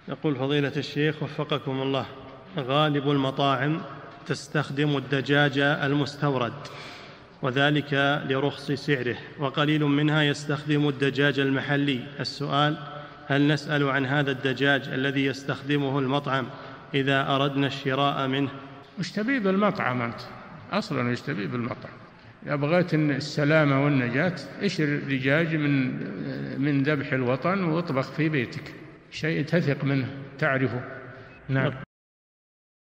يقول فضيلة الشيخ وفقكم الله، غالب المطاعم تستخدم الدجاج المستورد وذلك لرخص سعره، وقليل منها يستخدم الدجاج المحلي. السؤال: هل نسأل عن هذا الدجاج الذي يستخدمه المطعم إذا أردنا الشراء منه؟ وش تبي بالمطعم أنت؟ أصلا وش تبي بالمطعم؟ إذا بغيت السلامة والنجاة اشتري دجاج من ذبح الوطن واطبخ في بيتك، شيء تثق منه تعرفه. نعم.